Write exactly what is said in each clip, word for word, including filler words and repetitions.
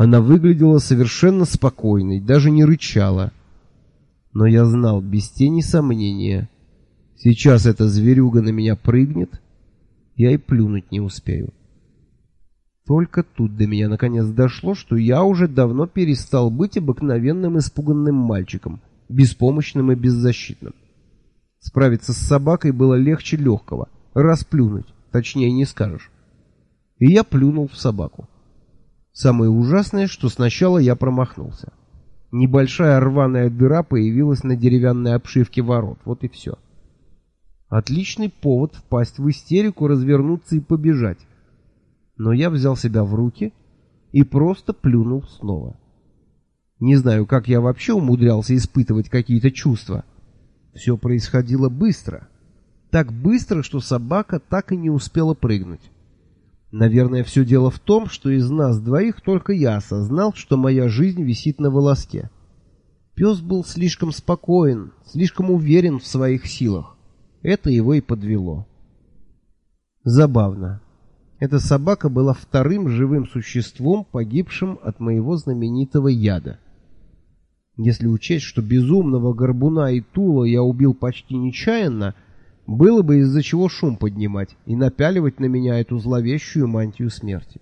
Она выглядела совершенно спокойной, даже не рычала. Но я знал без тени сомнения. Сейчас эта зверюга на меня прыгнет, я и плюнуть не успею. Только тут до меня наконец дошло, что я уже давно перестал быть обыкновенным испуганным мальчиком, беспомощным и беззащитным. Справиться с собакой было легче легкого, расплюнуть, точнее не скажешь. И я плюнул в собаку. Самое ужасное, что сначала я промахнулся. Небольшая рваная дыра появилась на деревянной обшивке ворот, вот и все. Отличный повод впасть в истерику, развернуться и побежать. Но я взял себя в руки и просто плюнул снова. Не знаю, как я вообще умудрялся испытывать какие-то чувства. Все происходило быстро. Так быстро, что собака так и не успела прыгнуть. Наверное, все дело в том, что из нас двоих только я осознал, что моя жизнь висит на волоске. Пес был слишком спокоен, слишком уверен в своих силах. Это его и подвело. Забавно. Эта собака была вторым живым существом, погибшим от моего знаменитого яда. Если учесть, что безумного горбуна и Тула я убил почти нечаянно, было бы из-за чего шум поднимать и напяливать на меня эту зловещую мантию смерти.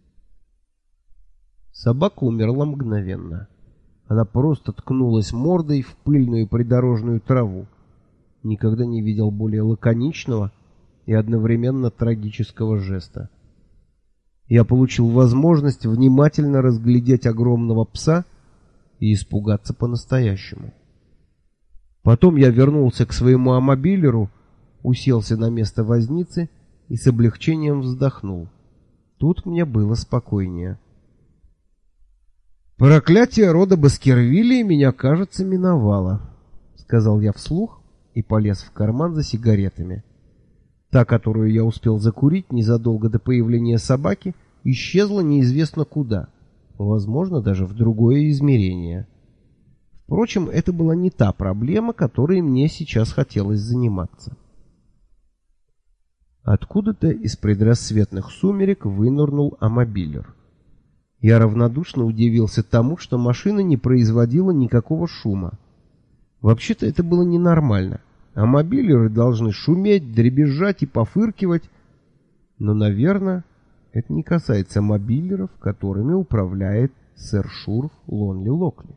Собака умерла мгновенно. Она просто ткнулась мордой в пыльную придорожную траву. Никогда не видел более лаконичного и одновременно трагического жеста. Я получил возможность внимательно разглядеть огромного пса и испугаться по-настоящему. Потом я вернулся к своему амобилеру, уселся на место возницы и с облегчением вздохнул. Тут мне было спокойнее. «Проклятие рода Баскервилей меня, кажется, миновало», — сказал я вслух и полез в карман за сигаретами. Та, которую я успел закурить незадолго до появления собаки, исчезла неизвестно куда, возможно, даже в другое измерение. Впрочем, это была не та проблема, которой мне сейчас хотелось заниматься. Откуда-то из предрассветных сумерек вынырнул амобилер. Я равнодушно удивился тому, что машина не производила никакого шума. Вообще-то это было ненормально. Амобилеры должны шуметь, дребезжать и пофыркивать. Но, наверное, это не касается мобилеров, которыми управляет сэр Шурф Лонли Локли.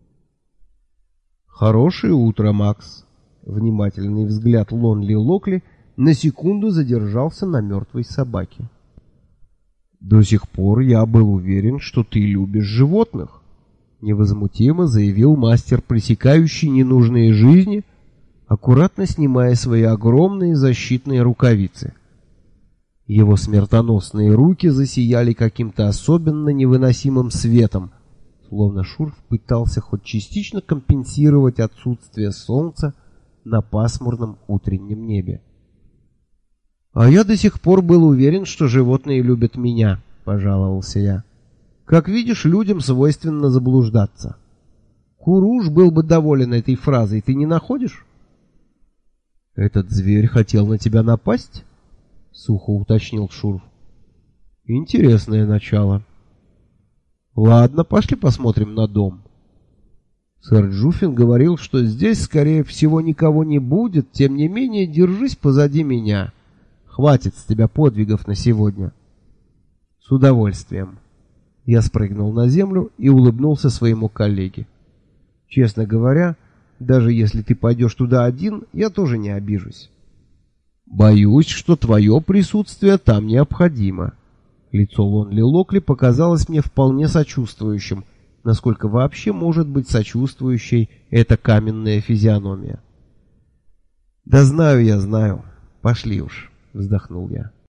«Хорошее утро, Макс!» Внимательный взгляд Лонли Локли на секунду задержался на мертвой собаке. «До сих пор я был уверен, что ты любишь животных», — невозмутимо заявил мастер, пресекающий ненужные жизни, аккуратно снимая свои огромные защитные рукавицы. Его смертоносные руки засияли каким-то особенно невыносимым светом, словно Шурф пытался хоть частично компенсировать отсутствие солнца на пасмурном утреннем небе. «А я до сих пор был уверен, что животные любят меня», — пожаловался я. «Как видишь, людям свойственно заблуждаться. Куруш был бы доволен этой фразой, ты не находишь?» «Этот зверь хотел на тебя напасть?» — сухо уточнил Шурф. «Интересное начало. Ладно, пошли посмотрим на дом. Сэр Джуффин говорил, что здесь, скорее всего, никого не будет, тем не менее, держись позади меня. Хватит с тебя подвигов на сегодня». «С удовольствием». Я спрыгнул на землю и улыбнулся своему коллеге. «Честно говоря, даже если ты пойдешь туда один, я тоже не обижусь». «Боюсь, что твое присутствие там необходимо». Лицо Лонли Локли показалось мне вполне сочувствующим, насколько вообще может быть сочувствующей эта каменная физиономия. «Да знаю я, знаю. Пошли уж», — вздохнул я.